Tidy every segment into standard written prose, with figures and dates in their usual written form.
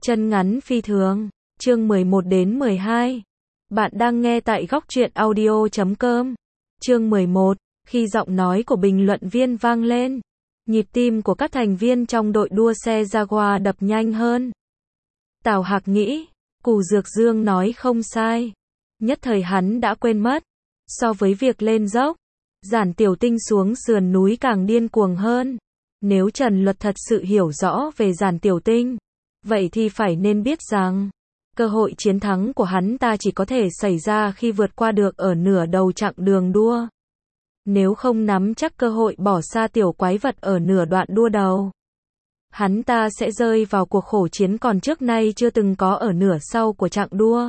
Chân ngắn phi thường. Chương 11 đến 12. Bạn đang nghe tại góc truyện audio.com. Chương 11. Khi giọng nói của bình luận viên vang lên, nhịp tim của các thành viên trong đội đua xe Jaguar đập nhanh hơn. Tào Hạc nghĩ, Cù Dược Dương nói không sai. Nhất thời hắn đã quên mất. So với việc lên dốc, Giản Tiểu Tinh xuống sườn núi càng điên cuồng hơn. Nếu Trần Luật thật sự hiểu rõ về Giản Tiểu Tinh, vậy thì phải nên biết rằng, cơ hội chiến thắng của hắn ta chỉ có thể xảy ra khi vượt qua được ở nửa đầu chặng đường đua. Nếu không nắm chắc cơ hội bỏ xa tiểu quái vật ở nửa đoạn đua đầu, hắn ta sẽ rơi vào cuộc khổ chiến còn trước nay chưa từng có ở nửa sau của chặng đua.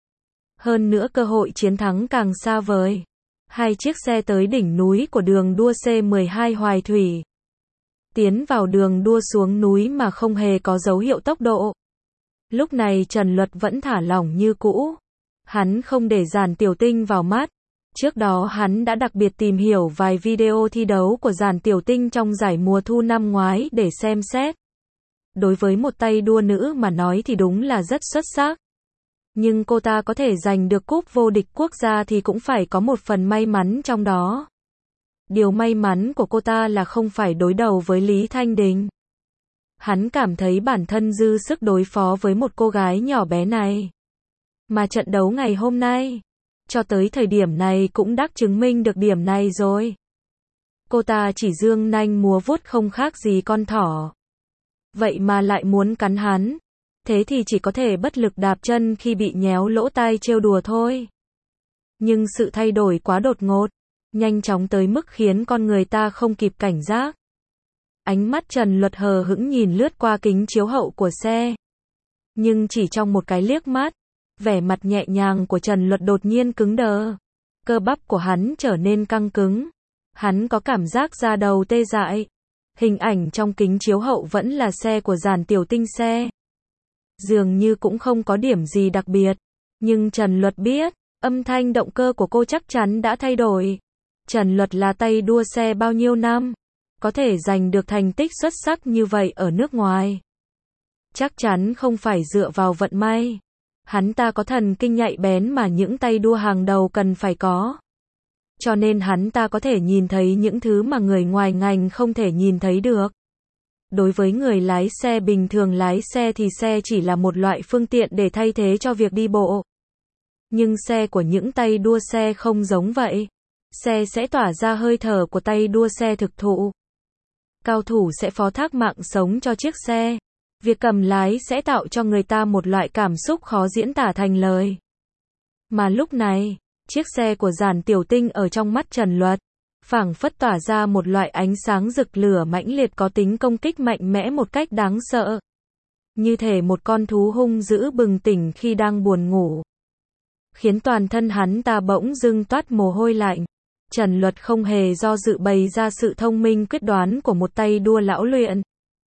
Hơn nữa cơ hội chiến thắng càng xa vời. Hai chiếc xe tới đỉnh núi của đường đua C12 Hoài Thủy. Tiến vào đường đua xuống núi mà không hề có dấu hiệu tốc độ. Lúc này Trần Luật vẫn thả lỏng như cũ. Hắn không để Giản Tiểu Tinh vào mắt. Trước đó hắn đã đặc biệt tìm hiểu vài video thi đấu của Giản Tiểu Tinh trong giải mùa thu năm ngoái để xem xét. Đối với một tay đua nữ mà nói thì đúng là rất xuất sắc. Nhưng cô ta có thể giành được cúp vô địch quốc gia thì cũng phải có một phần may mắn trong đó. Điều may mắn của cô ta là không phải đối đầu với Lý Thanh Đình. Hắn cảm thấy bản thân dư sức đối phó với một cô gái nhỏ bé này. Mà trận đấu ngày hôm nay, cho tới thời điểm này cũng đã chứng minh được điểm này rồi. Cô ta chỉ dương nanh múa vuốt không khác gì con thỏ. Vậy mà lại muốn cắn hắn. Thế thì chỉ có thể bất lực đạp chân khi bị nhéo lỗ tai trêu đùa thôi. Nhưng sự thay đổi quá đột ngột, nhanh chóng tới mức khiến con người ta không kịp cảnh giác. Ánh mắt Trần Luật hờ hững nhìn lướt qua kính chiếu hậu của xe. Nhưng chỉ trong một cái liếc mắt, vẻ mặt nhẹ nhàng của Trần Luật đột nhiên cứng đờ. Cơ bắp của hắn trở nên căng cứng. Hắn có cảm giác da đầu tê dại. Hình ảnh trong kính chiếu hậu vẫn là xe của Giản Tiểu Tinh xe. Dường như cũng không có điểm gì đặc biệt. Nhưng Trần Luật biết, âm thanh động cơ của cô chắc chắn đã thay đổi. Trần Luật là tay đua xe bao nhiêu năm, có thể giành được thành tích xuất sắc như vậy ở nước ngoài. Chắc chắn không phải dựa vào vận may. Hắn ta có thần kinh nhạy bén mà những tay đua hàng đầu cần phải có. Cho nên hắn ta có thể nhìn thấy những thứ mà người ngoài ngành không thể nhìn thấy được. Đối với người lái xe bình thường lái xe thì xe chỉ là một loại phương tiện để thay thế cho việc đi bộ. Nhưng xe của những tay đua xe không giống vậy. Xe sẽ tỏa ra hơi thở của tay đua xe thực thụ. Cao thủ sẽ phó thác mạng sống cho chiếc xe. Việc cầm lái sẽ tạo cho người ta một loại cảm xúc khó diễn tả thành lời. Mà lúc này, chiếc xe của Giản Tiểu Tinh ở trong mắt Trần Luật, phảng phất tỏa ra một loại ánh sáng rực lửa mãnh liệt có tính công kích mạnh mẽ một cách đáng sợ. Như thể một con thú hung dữ bừng tỉnh khi đang buồn ngủ. Khiến toàn thân hắn ta bỗng dưng toát mồ hôi lạnh. Trần Luật không hề do dự bày ra sự thông minh quyết đoán của một tay đua lão luyện.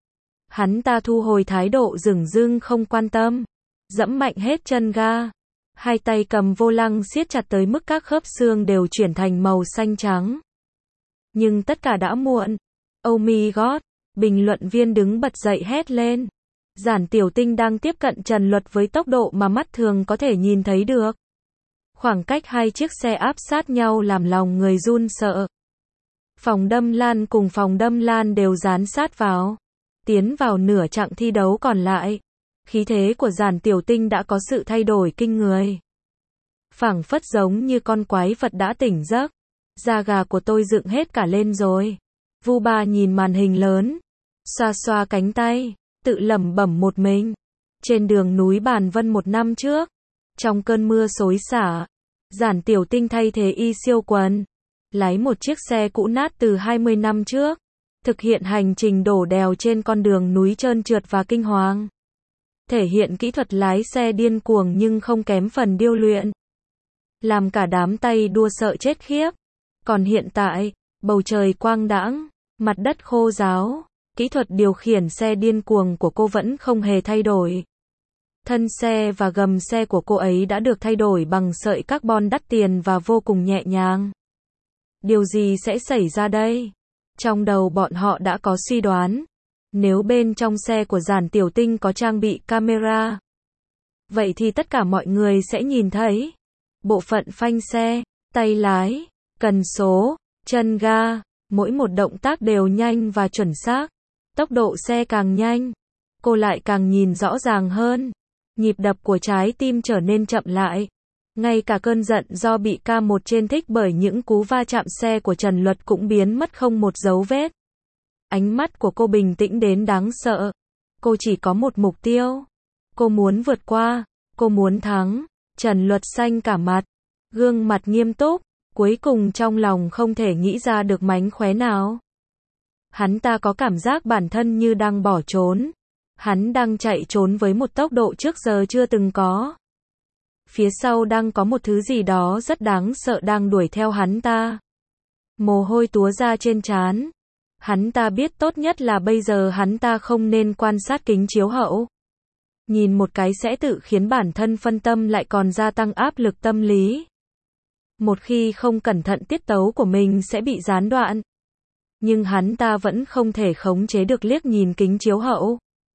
Hắn ta thu hồi thái độ dửng dưng không quan tâm. Dẫm mạnh hết chân ga. Hai tay cầm vô lăng siết chặt tới mức các khớp xương đều chuyển thành màu xanh trắng. Nhưng tất cả đã muộn. Oh my god, bình luận viên đứng bật dậy hét lên. Giản Tiểu Tinh đang tiếp cận Trần Luật với tốc độ mà mắt thường có thể nhìn thấy được. Khoảng cách hai chiếc xe áp sát nhau làm lòng người run sợ. Phòng đâm lan cùng phòng đâm lan đều dán sát vào. Tiến vào nửa chặng thi đấu còn lại. Khí thế của Giản Tiểu Tinh đã có sự thay đổi kinh người. Phảng phất giống như con quái vật đã tỉnh giấc. Da gà của tôi dựng hết cả lên rồi. Vu Ba nhìn màn hình lớn. Xoa xoa cánh tay. Tự lẩm bẩm một mình. Trên đường núi Bàn Vân một năm trước. Trong cơn mưa xối xả. Giản Tiểu Tinh thay thế y siêu quần. Lái một chiếc xe cũ nát từ 20 năm trước. Thực hiện hành trình đổ đèo trên con đường núi trơn trượt và kinh hoàng. Thể hiện kỹ thuật lái xe điên cuồng nhưng không kém phần điêu luyện. Làm cả đám tay đua sợ chết khiếp. Còn hiện tại, bầu trời quang đãng, mặt đất khô ráo, kỹ thuật điều khiển xe điên cuồng của cô vẫn không hề thay đổi. Thân xe và gầm xe của cô ấy đã được thay đổi bằng sợi carbon đắt tiền và vô cùng nhẹ nhàng. Điều gì sẽ xảy ra đây? Trong đầu bọn họ đã có suy đoán. Nếu bên trong xe của Giản Tiểu Tinh có trang bị camera, vậy thì tất cả mọi người sẽ nhìn thấy. Bộ phận phanh xe, tay lái, cần số, chân ga, mỗi một động tác đều nhanh và chuẩn xác. Tốc độ xe càng nhanh, cô lại càng nhìn rõ ràng hơn. Nhịp đập của trái tim trở nên chậm lại. Ngay cả cơn giận do bị K1 trên thích bởi những cú va chạm xe của Trần Luật cũng biến mất không một dấu vết. Ánh mắt của cô bình tĩnh đến đáng sợ. Cô chỉ có một mục tiêu. Cô muốn vượt qua, cô muốn thắng. Trần Luật xanh cả mặt, gương mặt nghiêm túc, cuối cùng trong lòng không thể nghĩ ra được mánh khóe nào. Hắn ta có cảm giác bản thân như đang bỏ trốn. Hắn đang chạy trốn với một tốc độ trước giờ chưa từng có. Phía sau đang có một thứ gì đó rất đáng sợ đang đuổi theo hắn ta. Mồ hôi túa ra trên trán. Hắn ta biết tốt nhất là bây giờ hắn ta không nên quan sát kính chiếu hậu. Nhìn một cái sẽ tự khiến bản thân phân tâm lại còn gia tăng áp lực tâm lý. Một khi không cẩn thận tiết tấu của mình sẽ bị gián đoạn. Nhưng hắn ta vẫn không thể khống chế được liếc nhìn kính chiếu hậu.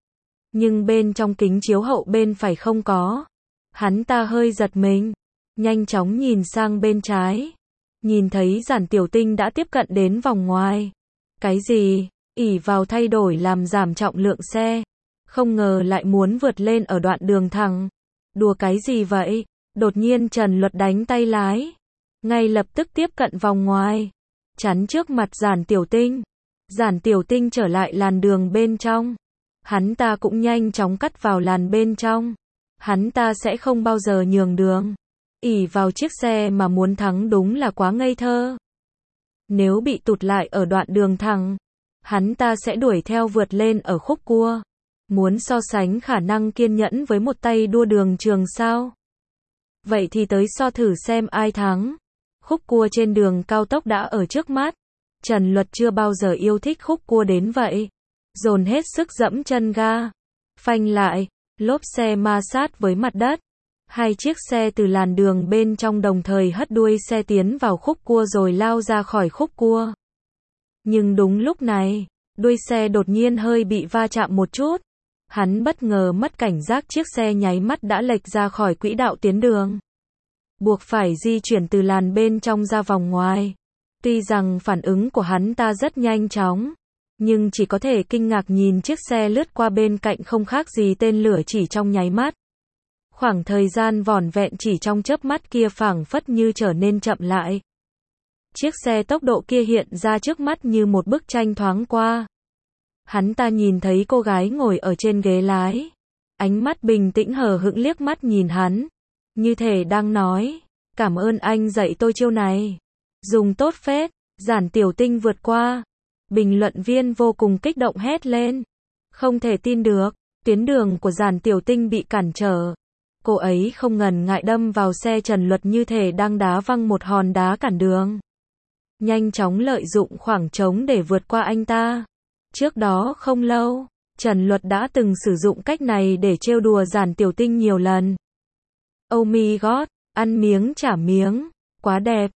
Nhưng bên trong kính chiếu hậu bên phải không có. Hắn ta hơi giật mình, nhanh chóng nhìn sang bên trái. Nhìn thấy Giản Tiểu Tinh đã tiếp cận đến vòng ngoài. Cái gì? Ỷ vào thay đổi làm giảm trọng lượng xe. Không ngờ lại muốn vượt lên ở đoạn đường thẳng. Đùa cái gì vậy? Đột nhiên Trần Luật đánh tay lái. Ngay lập tức tiếp cận vòng ngoài. Chắn trước mặt Giản Tiểu Tinh. Giản Tiểu Tinh trở lại làn đường bên trong. Hắn ta cũng nhanh chóng cắt vào làn bên trong. Hắn ta sẽ không bao giờ nhường đường. Ỷ vào chiếc xe mà muốn thắng đúng là quá ngây thơ. Nếu bị tụt lại ở đoạn đường thẳng, hắn ta sẽ đuổi theo vượt lên ở khúc cua. Muốn so sánh khả năng kiên nhẫn với một tay đua đường trường sao? Vậy thì tới so thử xem ai thắng. Khúc cua trên đường cao tốc đã ở trước mắt. Trần Luật chưa bao giờ yêu thích khúc cua đến vậy. Dồn hết sức dẫm chân ga. Phanh lại, lốp xe ma sát với mặt đất. Hai chiếc xe từ làn đường bên trong đồng thời hất đuôi xe tiến vào khúc cua rồi lao ra khỏi khúc cua. Nhưng đúng lúc này, đuôi xe đột nhiên hơi bị va chạm một chút. Hắn bất ngờ mất cảnh giác, chiếc xe nháy mắt đã lệch ra khỏi quỹ đạo tiến đường. Buộc phải di chuyển từ làn bên trong ra vòng ngoài. Tuy rằng phản ứng của hắn ta rất nhanh chóng, nhưng chỉ có thể kinh ngạc nhìn chiếc xe lướt qua bên cạnh không khác gì tên lửa chỉ trong nháy mắt. Khoảng thời gian vỏn vẹn chỉ trong chớp mắt kia phảng phất như trở nên chậm lại. Chiếc xe tốc độ kia hiện ra trước mắt như một bức tranh thoáng qua. Hắn ta nhìn thấy cô gái ngồi ở trên ghế lái. Ánh mắt bình tĩnh hờ hững liếc mắt nhìn hắn. Như thể đang nói, cảm ơn anh dạy tôi chiêu này. Dùng tốt phết. Giản Tiểu Tinh vượt qua. Bình luận viên vô cùng kích động hét lên. Không thể tin được, tuyến đường của Giản Tiểu Tinh bị cản trở. Cô ấy không ngần ngại đâm vào xe Trần Luật như thể đang đá văng một hòn đá cản đường. Nhanh chóng lợi dụng khoảng trống để vượt qua anh ta. Trước đó không lâu, Trần Luật đã từng sử dụng cách này để trêu đùa Giản Tiểu Tinh nhiều lần. Oh my god, ăn miếng trả miếng, quá đẹp,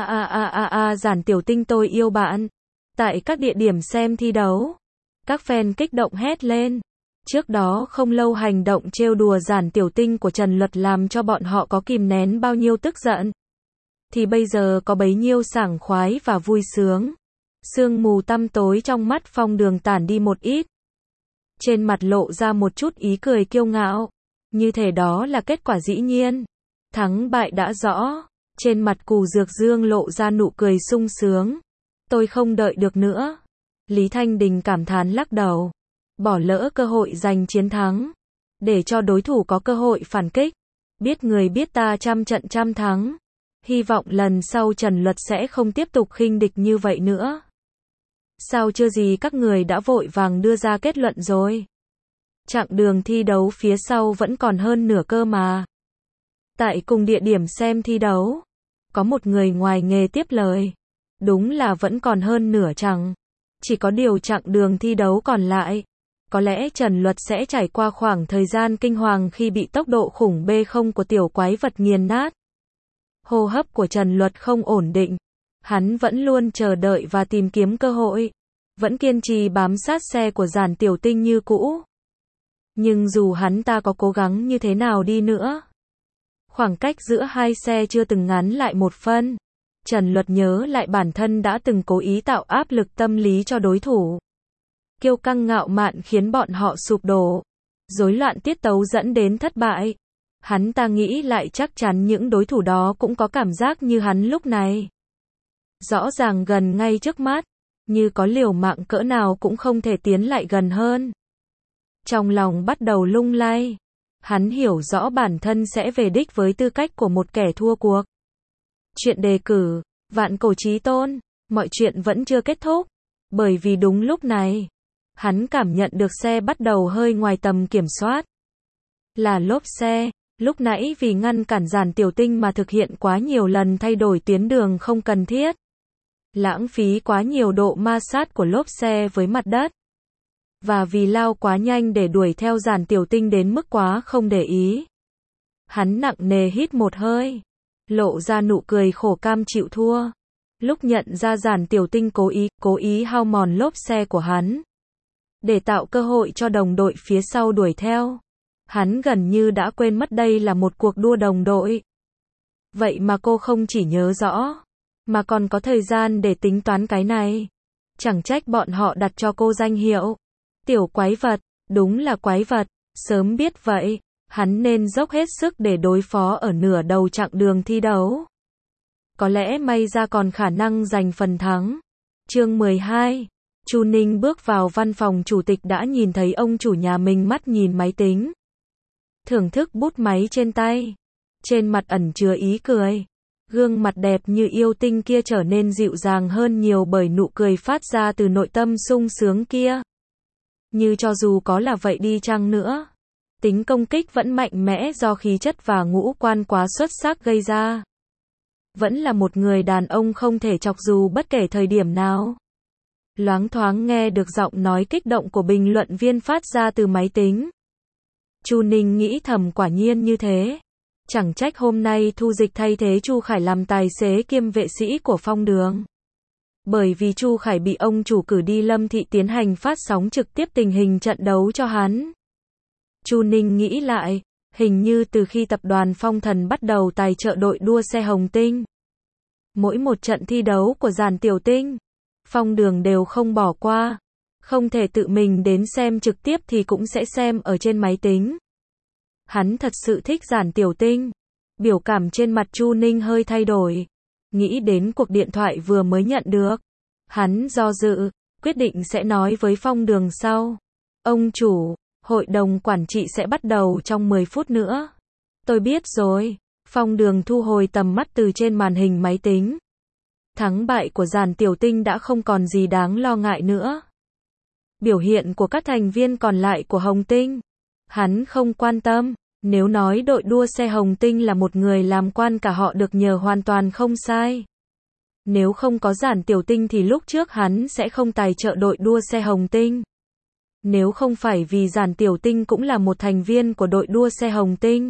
Giản Tiểu Tinh tôi yêu bạn. Tại các địa điểm xem thi đấu, các fan kích động hét lên. Trước đó không lâu hành động trêu đùa Giản Tiểu Tinh của Trần Luật làm cho bọn họ có kìm nén bao nhiêu tức giận, thì bây giờ có bấy nhiêu sảng khoái và vui sướng. Sương mù tăm tối trong mắt Phong Đường tản đi một ít. Trên mặt lộ ra một chút ý cười kiêu ngạo. Như thể đó là kết quả dĩ nhiên. Thắng bại đã rõ. Trên mặt Cù Dược Dương lộ ra nụ cười sung sướng. Tôi không đợi được nữa. Lý Thanh Đình cảm thán lắc đầu. Bỏ lỡ cơ hội giành chiến thắng. Để cho đối thủ có cơ hội phản kích. Biết người biết ta trăm trận trăm thắng. Hy vọng lần sau Trần Luật sẽ không tiếp tục khinh địch như vậy nữa. Sao chưa gì các người đã vội vàng đưa ra kết luận rồi? Chặng đường thi đấu phía sau vẫn còn hơn nửa cơ mà. Tại cùng địa điểm xem thi đấu, có một người ngoài nghề tiếp lời. Đúng là vẫn còn hơn nửa chặng. Chỉ có điều chặng đường thi đấu còn lại. Có lẽ Trần Luật sẽ trải qua khoảng thời gian kinh hoàng khi bị tốc độ khủng B0 của tiểu quái vật nghiền nát. Hô hấp của Trần Luật không ổn định. Hắn vẫn luôn chờ đợi và tìm kiếm cơ hội. vẫn kiên trì bám sát xe của Giản Tiểu Tinh như cũ. Nhưng dù hắn ta có cố gắng như thế nào đi nữa, khoảng cách giữa hai xe chưa từng ngắn lại một phân. Trần Luật nhớ lại bản thân đã từng cố ý tạo áp lực tâm lý cho đối thủ. Kiêu căng ngạo mạn khiến bọn họ sụp đổ. Rối loạn tiết tấu dẫn đến thất bại. Hắn ta nghĩ lại chắc chắn những đối thủ đó cũng có cảm giác như hắn lúc này. Rõ ràng gần ngay trước mắt, như có liều mạng cỡ nào cũng không thể tiến lại gần hơn. Trong lòng bắt đầu lung lay. Hắn hiểu rõ bản thân sẽ về đích với tư cách của một kẻ thua cuộc. Chuyện đề cử, vạn cổ chí tôn, mọi chuyện vẫn chưa kết thúc. Bởi vì đúng lúc này, hắn cảm nhận được xe bắt đầu hơi ngoài tầm kiểm soát. Là lốp xe, lúc nãy vì ngăn cản Giản Tiểu Tinh mà thực hiện quá nhiều lần thay đổi tuyến đường không cần thiết. Lãng phí quá nhiều độ ma sát của lốp xe với mặt đất. Và vì lao quá nhanh để đuổi theo Giản Tiểu Tinh đến mức quá không để ý. Hắn nặng nề hít một hơi, lộ ra nụ cười khổ cam chịu thua. Lúc nhận ra Giản Tiểu Tinh cố ý hao mòn lốp xe của hắn, để tạo cơ hội cho đồng đội phía sau đuổi theo. Hắn gần như đã quên mất đây là một cuộc đua đồng đội. Vậy mà cô không chỉ nhớ rõ, mà còn có thời gian để tính toán cái này. Chẳng trách bọn họ đặt cho cô danh hiệu tiểu quái vật, đúng là quái vật. Sớm biết vậy, hắn nên dốc hết sức để đối phó ở nửa đầu chặng đường thi đấu. Có lẽ may ra còn khả năng giành phần thắng. Chương 12. Chu Ninh bước vào văn phòng chủ tịch đã nhìn thấy ông chủ nhà mình mắt nhìn máy tính, thưởng thức bút máy trên tay. Trên mặt ẩn chứa ý cười. Gương mặt đẹp như yêu tinh kia trở nên dịu dàng hơn nhiều bởi nụ cười phát ra từ nội tâm sung sướng kia. Như cho dù có là vậy đi chăng nữa, tính công kích vẫn mạnh mẽ do khí chất và ngũ quan quá xuất sắc gây ra. Vẫn là một người đàn ông không thể chọc dù bất kể thời điểm nào. Loáng thoáng nghe được giọng nói kích động của bình luận viên phát ra từ máy tính. Chu Ninh nghĩ thầm quả nhiên như thế. Chẳng trách hôm nay Thu Dịch thay thế Chu Khải làm tài xế kiêm vệ sĩ của Phong Đường. Bởi vì Chu Khải bị ông chủ cử đi Lâm Thị tiến hành phát sóng trực tiếp tình hình trận đấu cho hắn. Chu Ninh nghĩ lại, hình như từ khi tập đoàn Phong Thần bắt đầu tài trợ đội đua xe Hồng Tinh, mỗi một trận thi đấu của Giản Tiểu Tinh, Phong Đường đều không bỏ qua. Không thể tự mình đến xem trực tiếp thì cũng sẽ xem ở trên máy tính. Hắn thật sự thích Giản Tiểu Tinh. Biểu cảm trên mặt Chu Ninh hơi thay đổi. Nghĩ đến cuộc điện thoại vừa mới nhận được. Hắn do dự, quyết định sẽ nói với Phong Đường sau. Ông chủ, hội đồng quản trị sẽ bắt đầu trong 10 phút nữa. Tôi biết rồi. Phong Đường thu hồi tầm mắt từ trên màn hình máy tính. Thắng bại của Giản Tiểu Tinh đã không còn gì đáng lo ngại nữa. Biểu hiện của các thành viên còn lại của Hồng Tinh, hắn không quan tâm. Nếu nói đội đua xe Hồng Tinh là một người làm quan cả họ được nhờ hoàn toàn không sai. Nếu không có Giản Tiểu Tinh thì lúc trước hắn sẽ không tài trợ đội đua xe Hồng Tinh. Nếu không phải vì Giản Tiểu Tinh cũng là một thành viên của đội đua xe Hồng Tinh,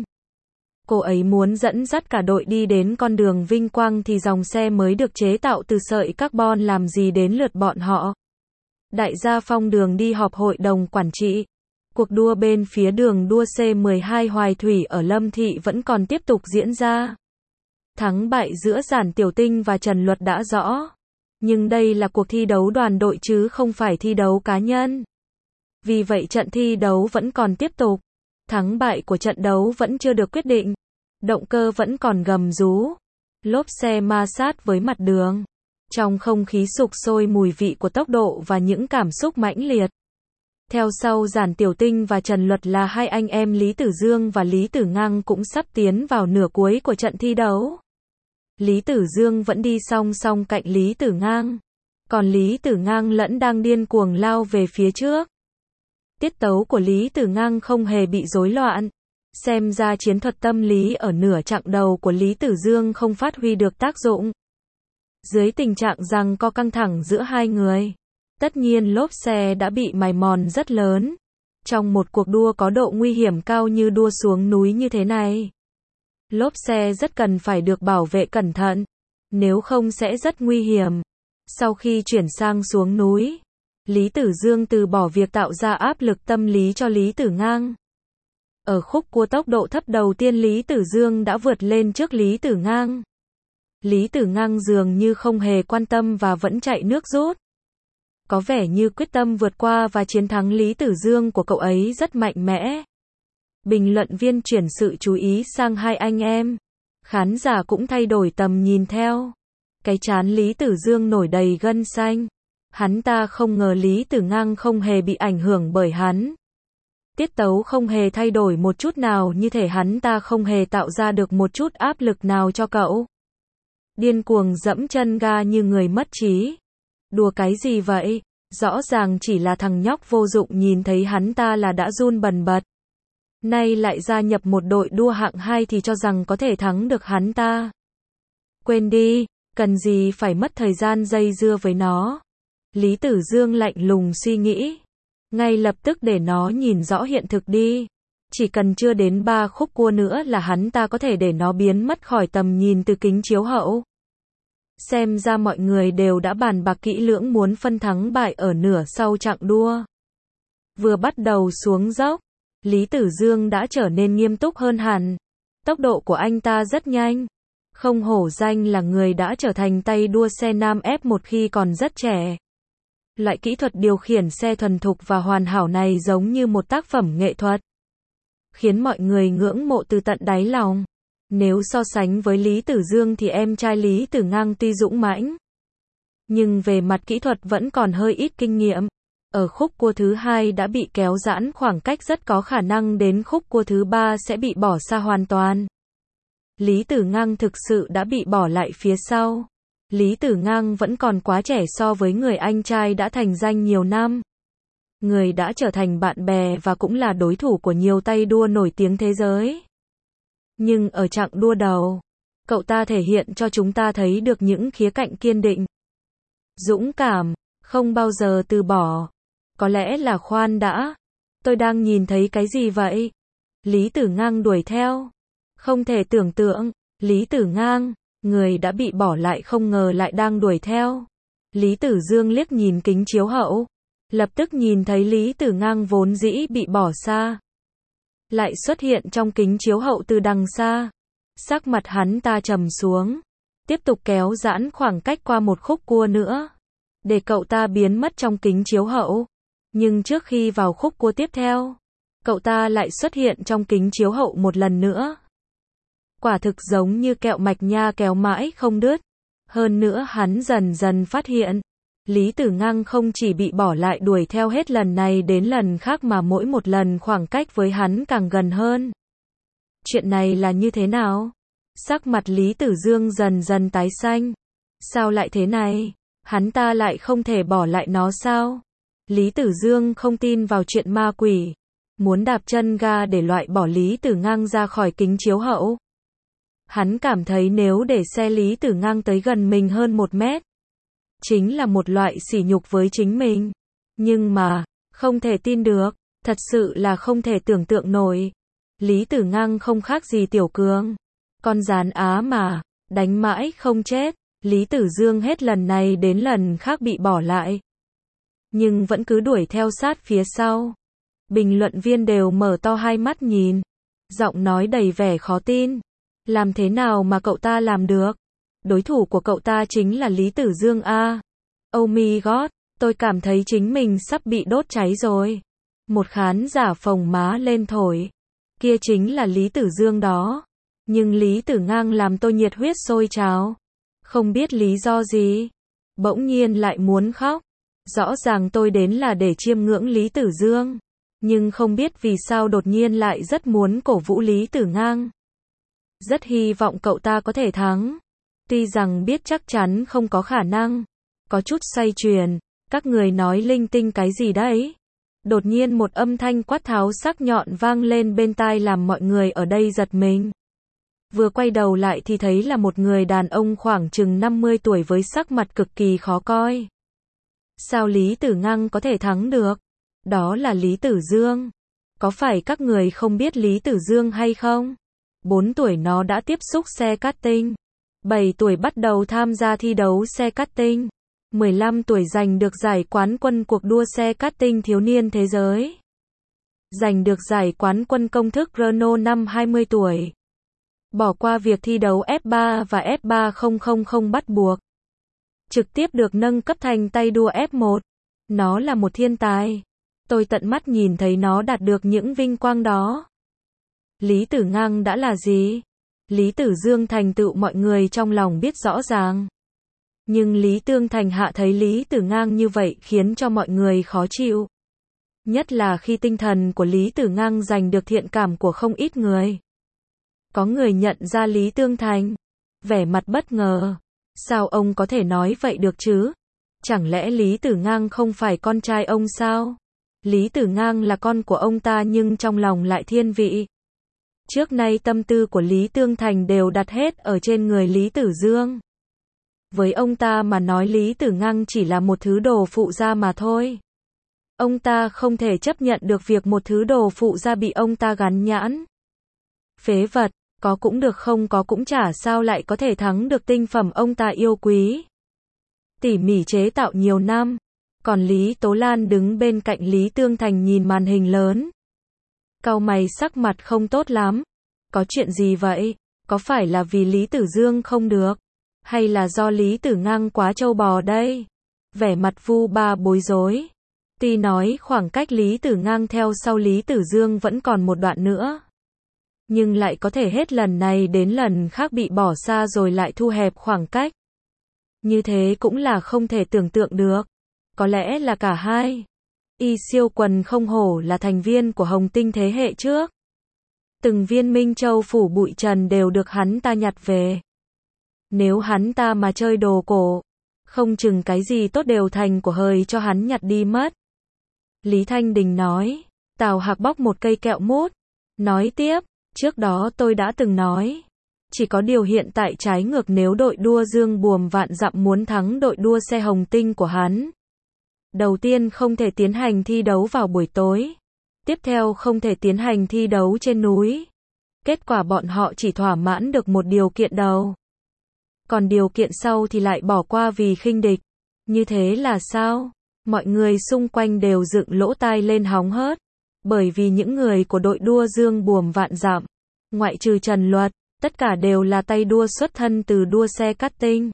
cô ấy muốn dẫn dắt cả đội đi đến con đường vinh quang thì dòng xe mới được chế tạo từ sợi carbon làm gì đến lượt bọn họ. Đại gia Phong Đường đi họp hội đồng quản trị. Cuộc đua bên phía đường đua C12 Hoài Thủy ở Lâm Thị vẫn còn tiếp tục diễn ra. Thắng bại giữa Giản Tiểu Tinh và Trần Luật đã rõ. Nhưng đây là cuộc thi đấu đoàn đội chứ không phải thi đấu cá nhân. Vì vậy trận thi đấu vẫn còn tiếp tục. Thắng bại của trận đấu vẫn chưa được quyết định. Động cơ vẫn còn gầm rú. Lốp xe ma sát với mặt đường. Trong không khí sục sôi mùi vị của tốc độ và những cảm xúc mãnh liệt. Theo sau Giản Tiểu Tinh và Trần Luật là hai anh em Lý Tử Dương và Lý Tử Ngang cũng sắp tiến vào nửa cuối của trận thi đấu. Lý Tử Dương vẫn đi song song cạnh Lý Tử Ngang. Còn Lý Tử Ngang lẫn đang điên cuồng lao về phía trước. Tiết tấu của Lý Tử Ngang không hề bị rối loạn. Xem ra chiến thuật tâm lý ở nửa chặng đầu của Lý Tử Dương không phát huy được tác dụng. Dưới tình trạng giằng co căng thẳng giữa hai người, tất nhiên lốp xe đã bị mài mòn rất lớn. Trong một cuộc đua có độ nguy hiểm cao như đua xuống núi như thế này, lốp xe rất cần phải được bảo vệ cẩn thận, nếu không sẽ rất nguy hiểm. Sau khi chuyển sang xuống núi, Lý Tử Dương từ bỏ việc tạo ra áp lực tâm lý cho Lý Tử Ngang. Ở khúc cua tốc độ thấp đầu tiên Lý Tử Dương đã vượt lên trước Lý Tử Ngang. Lý Tử Ngang dường như không hề quan tâm và vẫn chạy nước rút. Có vẻ như quyết tâm vượt qua và chiến thắng Lý Tử Dương của cậu ấy rất mạnh mẽ. Bình luận viên chuyển sự chú ý sang hai anh em. Khán giả cũng thay đổi tầm nhìn theo. Cái trán Lý Tử Dương nổi đầy gân xanh. Hắn ta không ngờ Lý Tử Ngang không hề bị ảnh hưởng bởi hắn. Tiết tấu không hề thay đổi một chút nào, như thể hắn ta không hề tạo ra được một chút áp lực nào cho cậu. Điên cuồng dẫm chân ga như người mất trí. Đùa cái gì vậy? Rõ ràng chỉ là thằng nhóc vô dụng, nhìn thấy hắn ta là đã run bần bật. Nay lại gia nhập một đội đua hạng 2 thì cho rằng có thể thắng được hắn ta. Quên đi, cần gì phải mất thời gian dây dưa với nó. Lý Tử Dương lạnh lùng suy nghĩ. Ngay lập tức để nó nhìn rõ hiện thực đi. Chỉ cần chưa đến 3 khúc cua nữa là hắn ta có thể để nó biến mất khỏi tầm nhìn từ kính chiếu hậu. Xem ra mọi người đều đã bàn bạc kỹ lưỡng muốn phân thắng bại ở nửa sau chặng đua. Vừa bắt đầu xuống dốc, Lý Tử Dương đã trở nên nghiêm túc hơn hẳn. Tốc độ của anh ta rất nhanh. Không hổ danh là người đã trở thành tay đua xe nam F1 khi còn rất trẻ. Loại kỹ thuật điều khiển xe thuần thục và hoàn hảo này giống như một tác phẩm nghệ thuật, khiến mọi người ngưỡng mộ từ tận đáy lòng. Nếu so sánh với Lý Tử Dương thì em trai Lý Tử Ngang tuy dũng mãnh, nhưng về mặt kỹ thuật vẫn còn hơi ít kinh nghiệm. Ở khúc cua thứ 2 đã bị kéo giãn khoảng cách, rất có khả năng đến khúc cua thứ 3 sẽ bị bỏ xa hoàn toàn. Lý Tử Ngang thực sự đã bị bỏ lại phía sau. Lý Tử Ngang vẫn còn quá trẻ so với người anh trai đã thành danh nhiều năm. Người đã trở thành bạn bè và cũng là đối thủ của nhiều tay đua nổi tiếng thế giới. Nhưng ở chặng đua đầu, cậu ta thể hiện cho chúng ta thấy được những khía cạnh kiên định, dũng cảm, không bao giờ từ bỏ. Có lẽ là khoan đã, tôi đang nhìn thấy cái gì vậy? Lý Tử Ngang đuổi theo. Không thể tưởng tượng, Lý Tử Ngang, người đã bị bỏ lại không ngờ lại đang đuổi theo. Lý Tử Dương liếc nhìn kính chiếu hậu, lập tức nhìn thấy Lý Tử Ngang vốn dĩ bị bỏ xa, lại xuất hiện trong kính chiếu hậu từ đằng xa. Sắc mặt hắn ta trầm xuống, tiếp tục kéo giãn khoảng cách qua một khúc cua nữa, để cậu ta biến mất trong kính chiếu hậu. Nhưng trước khi vào khúc cua tiếp theo, cậu ta lại xuất hiện trong kính chiếu hậu một lần nữa. Quả thực giống như kẹo mạch nha, kéo mãi không đứt. Hơn nữa hắn dần dần phát hiện, Lý Tử Ngang không chỉ bị bỏ lại đuổi theo hết lần này đến lần khác mà mỗi một lần khoảng cách với hắn càng gần hơn. Chuyện này là như thế nào? Sắc mặt Lý Tử Dương dần dần tái xanh. Sao lại thế này? Hắn ta lại không thể bỏ lại nó sao? Lý Tử Dương không tin vào chuyện ma quỷ, muốn đạp chân ga để loại bỏ Lý Tử Ngang ra khỏi kính chiếu hậu. Hắn cảm thấy nếu để xe Lý Tử Ngang tới gần mình hơn 1 mét, chính là một loại sỉ nhục với chính mình. Nhưng mà, không thể tin được, thật sự là không thể tưởng tượng nổi. Lý Tử Ngang không khác gì Tiểu Cường, con gián Á mà, đánh mãi không chết. Lý Tử Dương hết lần này đến lần khác bị bỏ lại, nhưng vẫn cứ đuổi theo sát phía sau. Bình luận viên đều mở to hai mắt nhìn, giọng nói đầy vẻ khó tin. Làm thế nào mà cậu ta làm được? Đối thủ của cậu ta chính là Lý Tử Dương a. Oh my god, tôi cảm thấy chính mình sắp bị đốt cháy rồi. Một khán giả phồng má lên thổi. Kia chính là Lý Tử Dương đó. Nhưng Lý Tử Ngang làm tôi nhiệt huyết sôi trào. Không biết lý do gì, bỗng nhiên lại muốn khóc. Rõ ràng tôi đến là để chiêm ngưỡng Lý Tử Dương, nhưng không biết vì sao đột nhiên lại rất muốn cổ vũ Lý Tử Ngang. Rất hy vọng cậu ta có thể thắng. Tuy rằng biết chắc chắn không có khả năng. Có chút xoay chuyển. Các người nói linh tinh cái gì đấy? Đột nhiên một âm thanh quát tháo sắc nhọn vang lên bên tai làm mọi người ở đây giật mình. Vừa quay đầu lại thì thấy là một người đàn ông khoảng chừng 50 tuổi với sắc mặt cực kỳ khó coi. Sao Lý Tử Ngang có thể thắng được? Đó là Lý Tử Dương. Có phải các người không biết Lý Tử Dương hay không? 4 tuổi nó đã tiếp xúc xe karting. 7 tuổi bắt đầu tham gia thi đấu xe karting. 15 tuổi giành được giải quán quân cuộc đua xe karting thiếu niên thế giới. Giành được giải quán quân công thức Renault năm 20 tuổi. Bỏ qua việc thi đấu F3 và F3000 bắt buộc. Trực tiếp được nâng cấp thành tay đua F1. Nó là một thiên tài. Tôi tận mắt nhìn thấy nó đạt được những vinh quang đó. Lý Tử Ngang đã là gì? Lý Tử Dương thành tựu mọi người trong lòng biết rõ ràng. Nhưng Lý Tương Thành hạ thấy Lý Tử Ngang như vậy khiến cho mọi người khó chịu. Nhất là khi tinh thần của Lý Tử Ngang giành được thiện cảm của không ít người. Có người nhận ra Lý Tương Thành. Vẻ mặt bất ngờ. Sao ông có thể nói vậy được chứ? Chẳng lẽ Lý Tử Ngang không phải con trai ông sao? Lý Tử Ngang là con của ông ta nhưng trong lòng lại thiên vị. Trước nay tâm tư của Lý Tương Thành đều đặt hết ở trên người Lý Tử Dương. Với ông ta mà nói Lý Tử Ngang chỉ là một thứ đồ phụ gia mà thôi. Ông ta không thể chấp nhận được việc một thứ đồ phụ gia bị ông ta gắn nhãn. Phế vật, có cũng được không có cũng chả sao lại có thể thắng được tinh phẩm ông ta yêu quý. Tỉ mỉ chế tạo nhiều năm. Còn Lý Tố Lan đứng bên cạnh Lý Tương Thành nhìn màn hình lớn. Cau mày sắc mặt không tốt lắm. Có chuyện gì vậy? Có phải là vì Lý Tử Dương không được? Hay là do Lý Tử Ngang quá trâu bò đây? Vẻ mặt Vu Ba bối rối. Tuy nói khoảng cách Lý Tử Ngang theo sau Lý Tử Dương vẫn còn một đoạn nữa. Nhưng lại có thể hết lần này đến lần khác bị bỏ xa rồi lại thu hẹp khoảng cách. Như thế cũng là không thể tưởng tượng được. Có lẽ là cả hai. Y Siêu Quần không hổ là thành viên của Hồng Tinh thế hệ trước. Từng viên Minh Châu phủ bụi trần đều được hắn ta nhặt về. Nếu hắn ta mà chơi đồ cổ, không chừng cái gì tốt đều thành của hời cho hắn nhặt đi mất. Lý Thanh Đình nói. Tào Hạc bóc một cây kẹo mút. Nói tiếp, trước đó tôi đã từng nói. Chỉ có điều hiện tại trái ngược, nếu đội đua Dương Buồm Vạn Dặm muốn thắng đội đua xe Hồng Tinh của hắn. Đầu tiên không thể tiến hành thi đấu vào buổi tối. Tiếp theo không thể tiến hành thi đấu trên núi. Kết quả bọn họ chỉ thỏa mãn được một điều kiện đầu. Còn điều kiện sau thì lại bỏ qua vì khinh địch. Như thế là sao? Mọi người xung quanh đều dựng lỗ tai lên hóng hớt. Bởi vì những người của đội đua Dương Buồm Vạn Dặm, ngoại trừ Trần Luật, tất cả đều là tay đua xuất thân từ đua xe karting.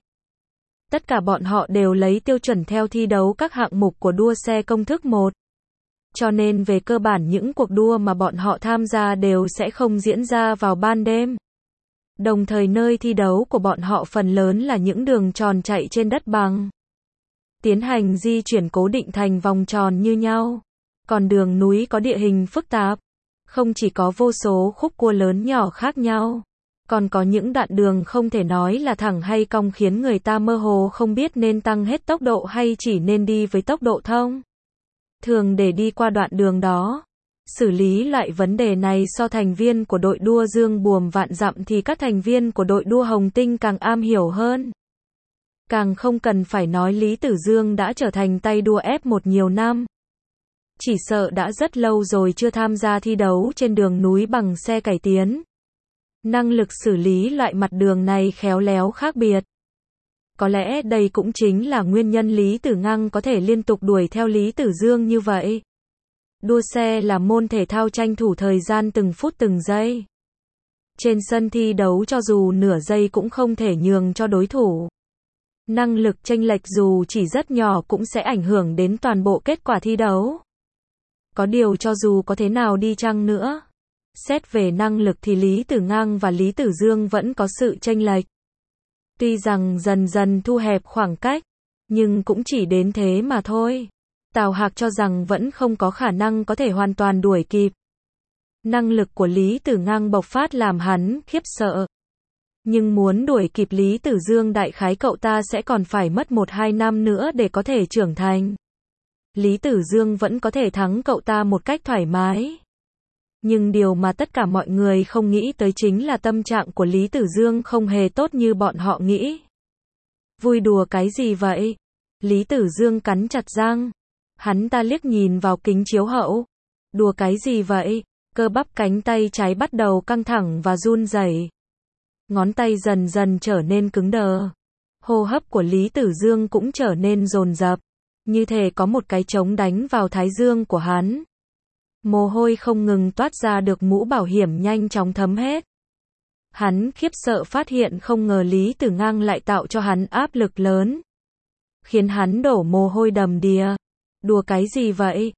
Tất cả bọn họ đều lấy tiêu chuẩn theo thi đấu các hạng mục của đua xe công thức 1. Cho nên về cơ bản những cuộc đua mà bọn họ tham gia đều sẽ không diễn ra vào ban đêm. Đồng thời nơi thi đấu của bọn họ phần lớn là những đường tròn chạy trên đất bằng. Tiến hành di chuyển cố định thành vòng tròn như nhau. Còn đường núi có địa hình phức tạp. Không chỉ có vô số khúc cua lớn nhỏ khác nhau. Còn có những đoạn đường không thể nói là thẳng hay cong khiến người ta mơ hồ không biết nên tăng hết tốc độ hay chỉ nên đi với tốc độ thông. Thường để đi qua đoạn đường đó, xử lý loại vấn đề này so thành viên của đội đua Dương Buồm Vạn Dặm thì các thành viên của đội đua Hồng Tinh càng am hiểu hơn. Càng không cần phải nói Lý Tử Dương đã trở thành tay đua F1 nhiều năm. Chỉ sợ đã rất lâu rồi chưa tham gia thi đấu trên đường núi bằng xe cải tiến. Năng lực xử lý loại mặt đường này khéo léo khác biệt. Có lẽ đây cũng chính là nguyên nhân Lý Tử Ngang có thể liên tục đuổi theo Lý Tử Dương như vậy. Đua xe là môn thể thao tranh thủ thời gian từng phút từng giây. Trên sân thi đấu cho dù nửa giây cũng không thể nhường cho đối thủ. Năng lực chênh lệch dù chỉ rất nhỏ cũng sẽ ảnh hưởng đến toàn bộ kết quả thi đấu. Có điều cho dù có thế nào đi chăng nữa, xét về năng lực thì Lý Tử Ngang và Lý Tử Dương vẫn có sự chênh lệch. Tuy rằng dần dần thu hẹp khoảng cách, nhưng cũng chỉ đến thế mà thôi. Tào Hạc cho rằng vẫn không có khả năng có thể hoàn toàn đuổi kịp. Năng lực của Lý Tử Ngang bộc phát làm hắn khiếp sợ. Nhưng muốn đuổi kịp Lý Tử Dương đại khái cậu ta sẽ còn phải mất 1-2 năm nữa để có thể trưởng thành. Lý Tử Dương vẫn có thể thắng cậu ta một cách thoải mái. Nhưng điều mà tất cả mọi người không nghĩ tới chính là tâm trạng của Lý Tử Dương không hề tốt như bọn họ nghĩ. Vui đùa cái gì vậy? Lý Tử Dương cắn chặt răng. Hắn ta liếc nhìn vào kính chiếu hậu. Đùa cái gì vậy? Cơ bắp cánh tay trái bắt đầu căng thẳng và run rẩy. Ngón tay dần dần trở nên cứng đờ. Hô hấp của Lý Tử Dương cũng trở nên dồn dập, như thể có một cái trống đánh vào thái dương của hắn. Mồ hôi không ngừng toát ra được mũ bảo hiểm nhanh chóng thấm hết. Hắn khiếp sợ phát hiện không ngờ Lý Tử Ngang lại tạo cho hắn áp lực lớn, khiến hắn đổ mồ hôi đầm đìa. Đùa cái gì vậy?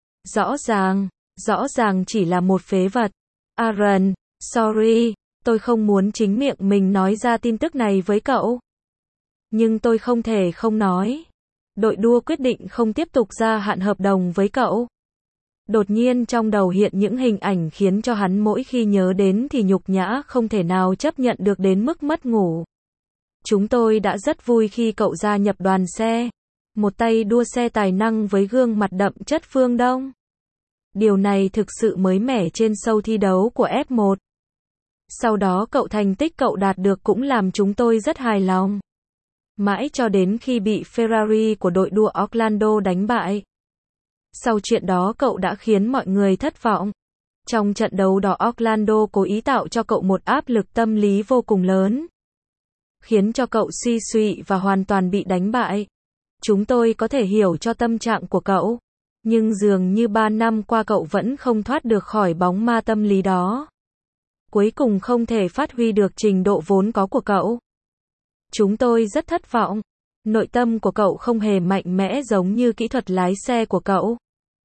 Rõ ràng chỉ là một phế vật. Aaron, sorry, tôi không muốn chính miệng mình nói ra tin tức này với cậu. Nhưng tôi không thể không nói. Đội đua quyết định không tiếp tục gia hạn hợp đồng với cậu. Đột nhiên trong đầu hiện những hình ảnh khiến cho hắn mỗi khi nhớ đến thì nhục nhã không thể nào chấp nhận được đến mức mất ngủ. Chúng tôi đã rất vui khi cậu gia nhập đoàn xe. Một tay đua xe tài năng với gương mặt đậm chất phương Đông. Điều này thực sự mới mẻ trên show thi đấu của F1. Sau đó thành tích cậu đạt được cũng làm chúng tôi rất hài lòng. Mãi cho đến khi bị Ferrari của đội đua Orlando đánh bại. Sau chuyện đó cậu đã khiến mọi người thất vọng. Trong trận đấu đó Orlando cố ý tạo cho cậu một áp lực tâm lý vô cùng lớn, khiến cho cậu suy sụy và hoàn toàn bị đánh bại. Chúng tôi có thể hiểu cho tâm trạng của cậu, nhưng dường như 3 năm qua cậu vẫn không thoát được khỏi bóng ma tâm lý đó. Cuối cùng không thể phát huy được trình độ vốn có của cậu. Chúng tôi rất thất vọng. Nội tâm của cậu không hề mạnh mẽ giống như kỹ thuật lái xe của cậu.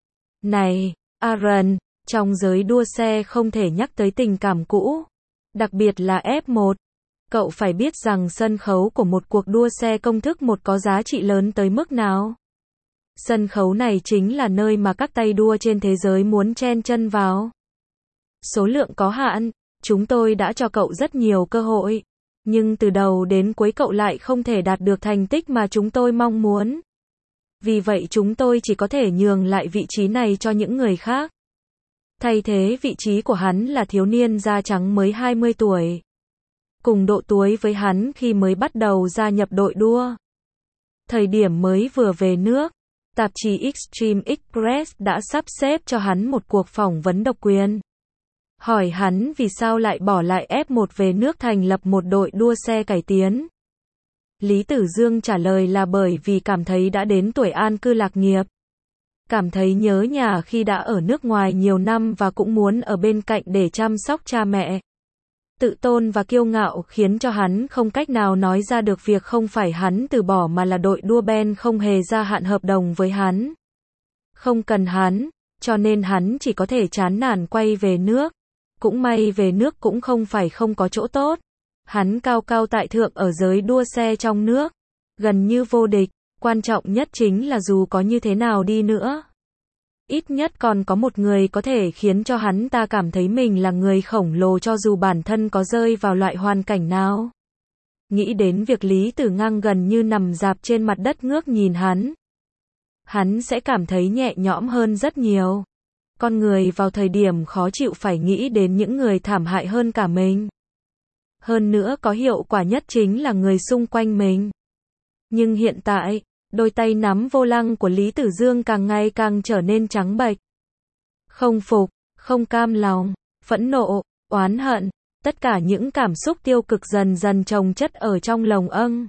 Này, Aaron, trong giới đua xe không thể nhắc tới tình cảm cũ. Đặc biệt là F1. Cậu phải biết rằng sân khấu của một cuộc đua xe công thức một có giá trị lớn tới mức nào. Sân khấu này chính là nơi mà các tay đua trên thế giới muốn chen chân vào. Số lượng có hạn, chúng tôi đã cho cậu rất nhiều cơ hội. Nhưng từ đầu đến cuối cậu lại không thể đạt được thành tích mà chúng tôi mong muốn. Vì vậy chúng tôi chỉ có thể nhường lại vị trí này cho những người khác. Thay thế vị trí của hắn là thiếu niên da trắng mới 20 tuổi. Cùng độ tuổi với hắn khi mới bắt đầu gia nhập đội đua. Thời điểm mới vừa về nước, tạp chí Extreme Express đã sắp xếp cho hắn một cuộc phỏng vấn độc quyền. Hỏi hắn vì sao lại bỏ lại F1 về nước thành lập một đội đua xe cải tiến. Lý Tử Dương trả lời là bởi vì cảm thấy đã đến tuổi an cư lạc nghiệp. Cảm thấy nhớ nhà khi đã ở nước ngoài nhiều năm và cũng muốn ở bên cạnh để chăm sóc cha mẹ. Tự tôn và kiêu ngạo khiến cho hắn không cách nào nói ra được việc không phải hắn từ bỏ mà là đội đua Ben không hề gia hạn hợp đồng với hắn. Không cần hắn, cho nên hắn chỉ có thể chán nản quay về nước. Cũng may về nước cũng không phải không có chỗ tốt. Hắn cao cao tại thượng ở giới đua xe trong nước, gần như vô địch, quan trọng nhất chính là dù có như thế nào đi nữa, ít nhất còn có một người có thể khiến cho hắn ta cảm thấy mình là người khổng lồ cho dù bản thân có rơi vào loại hoàn cảnh nào. Nghĩ đến việc Lý Tử Ngang gần như nằm rạp trên mặt đất ngước nhìn hắn sẽ cảm thấy nhẹ nhõm hơn rất nhiều. Con người vào thời điểm khó chịu phải nghĩ đến những người thảm hại hơn cả mình. Hơn nữa có hiệu quả nhất chính là người xung quanh mình. Nhưng hiện tại, đôi tay nắm vô lăng của Lý Tử Dương càng ngày càng trở nên trắng bệch. Không phục, không cam lòng, phẫn nộ, oán hận, tất cả những cảm xúc tiêu cực dần dần chồng chất ở trong lồng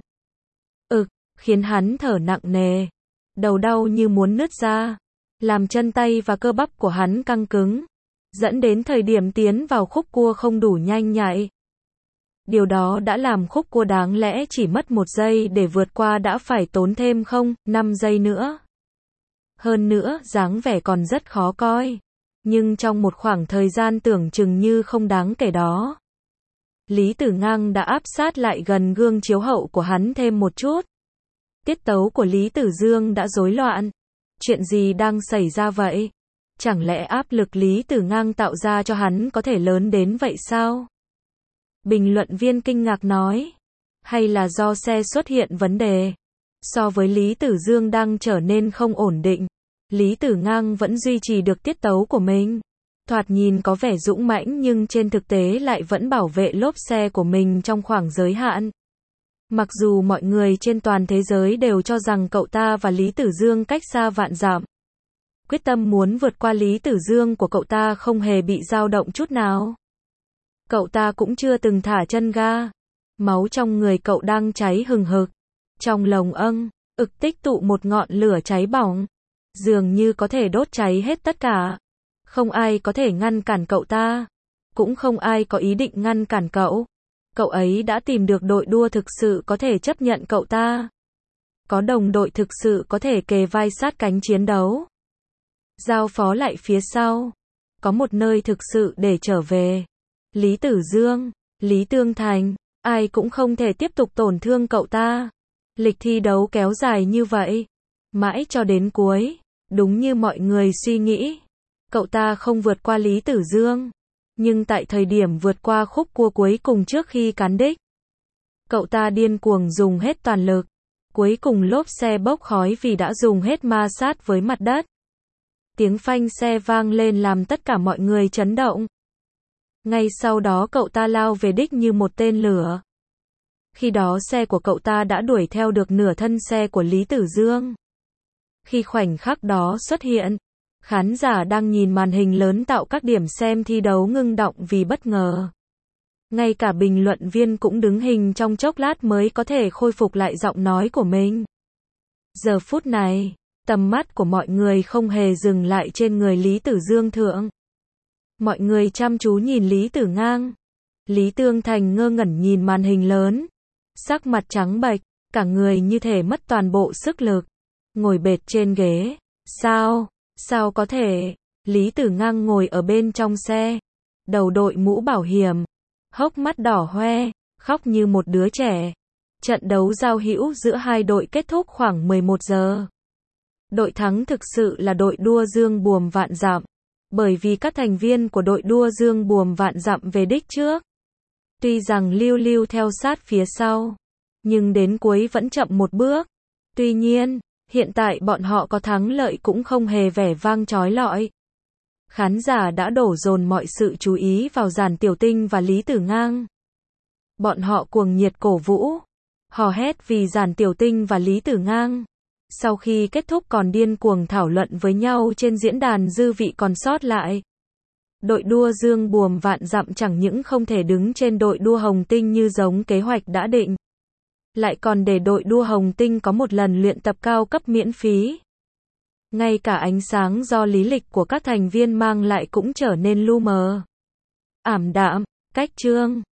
khiến hắn thở nặng nề. Đầu đau như muốn nứt ra, làm chân tay và cơ bắp của hắn căng cứng, dẫn đến thời điểm tiến vào khúc cua không đủ nhanh nhạy. Điều đó đã làm khúc cua đáng lẽ chỉ mất 1 giây để vượt qua đã phải tốn thêm 5 giây nữa. Hơn nữa, dáng vẻ còn rất khó coi. Nhưng trong một khoảng thời gian tưởng chừng như không đáng kể đó, Lý Tử Ngang đã áp sát lại gần gương chiếu hậu của hắn thêm một chút. Tiết tấu của Lý Tử Dương đã rối loạn. Chuyện gì đang xảy ra vậy? Chẳng lẽ áp lực Lý Tử Ngang tạo ra cho hắn có thể lớn đến vậy sao? Bình luận viên kinh ngạc nói. Hay là do xe xuất hiện vấn đề? So với Lý Tử Dương đang trở nên không ổn định, Lý Tử Ngang vẫn duy trì được tiết tấu của mình. Thoạt nhìn có vẻ dũng mãnh nhưng trên thực tế lại vẫn bảo vệ lốp xe của mình trong khoảng giới hạn. Mặc dù mọi người trên toàn thế giới đều cho rằng cậu ta và Lý Tử Dương cách xa vạn dặm. Quyết tâm muốn vượt qua Lý Tử Dương của cậu ta không hề bị dao động chút nào. Cậu ta cũng chưa từng thả chân ga. Máu trong người cậu đang cháy hừng hực. Trong lồng ực tích tụ một ngọn lửa cháy bỏng, dường như có thể đốt cháy hết tất cả. Không ai có thể ngăn cản cậu ta, cũng không ai có ý định ngăn cản cậu. Cậu ấy đã tìm được đội đua thực sự có thể chấp nhận cậu ta. Có đồng đội thực sự có thể kề vai sát cánh chiến đấu. Giao phó lại phía sau. Có một nơi thực sự để trở về. Lý Tử Dương, Lý Tương Thành, ai cũng không thể tiếp tục tổn thương cậu ta. Lịch thi đấu kéo dài như vậy, mãi cho đến cuối, đúng như mọi người suy nghĩ. Cậu ta không vượt qua Lý Tử Dương, nhưng tại thời điểm vượt qua khúc cua cuối cùng trước khi cán đích, cậu ta điên cuồng dùng hết toàn lực. Cuối cùng lốp xe bốc khói vì đã dùng hết ma sát với mặt đất. Tiếng phanh xe vang lên làm tất cả mọi người chấn động. Ngay sau đó cậu ta lao về đích như một tên lửa. Khi đó xe của cậu ta đã đuổi theo được nửa thân xe của Lý Tử Dương. Khi khoảnh khắc đó xuất hiện, khán giả đang nhìn màn hình lớn tạo các điểm xem thi đấu ngưng động vì bất ngờ. Ngay cả bình luận viên cũng đứng hình trong chốc lát mới có thể khôi phục lại giọng nói của mình. Giờ phút này, tầm mắt của mọi người không hề dừng lại trên người Lý Tử Dương thượng. Mọi người chăm chú nhìn Lý Tử Ngang. Lý Tương Thành ngơ ngẩn nhìn màn hình lớn. Sắc mặt trắng bệch, cả người như thể mất toàn bộ sức lực. Ngồi bệt trên ghế. Sao có thể? Lý Tử Ngang ngồi ở bên trong xe. Đầu đội mũ bảo hiểm. Hốc mắt đỏ hoe, khóc như một đứa trẻ. Trận đấu giao hữu giữa hai đội kết thúc khoảng 11 giờ. Đội thắng thực sự là đội đua Dương Buồm Vạn Dặm, bởi vì các thành viên của đội đua Dương Buồm Vạn Dặm về đích trước. Tuy rằng Lưu theo sát phía sau, nhưng đến cuối vẫn chậm một bước. Tuy nhiên, hiện tại bọn họ có thắng lợi cũng không hề vẻ vang chói lọi. Khán giả đã đổ dồn mọi sự chú ý vào Giản Tiểu Tinh và Lý Tử Ngang. Bọn họ cuồng nhiệt cổ vũ, hò hét vì Giản Tiểu Tinh và Lý Tử Ngang. Sau khi kết thúc còn điên cuồng thảo luận với nhau trên diễn đàn dư vị còn sót lại. Đội đua Dương Buồm Vạn Dặm chẳng những không thể đứng trên đội đua Hồng Tinh như giống kế hoạch đã định, lại còn để đội đua Hồng Tinh có một lần luyện tập cao cấp miễn phí. Ngay cả ánh sáng do lý lịch của các thành viên mang lại cũng trở nên lu mờ, ảm đạm, cách chương.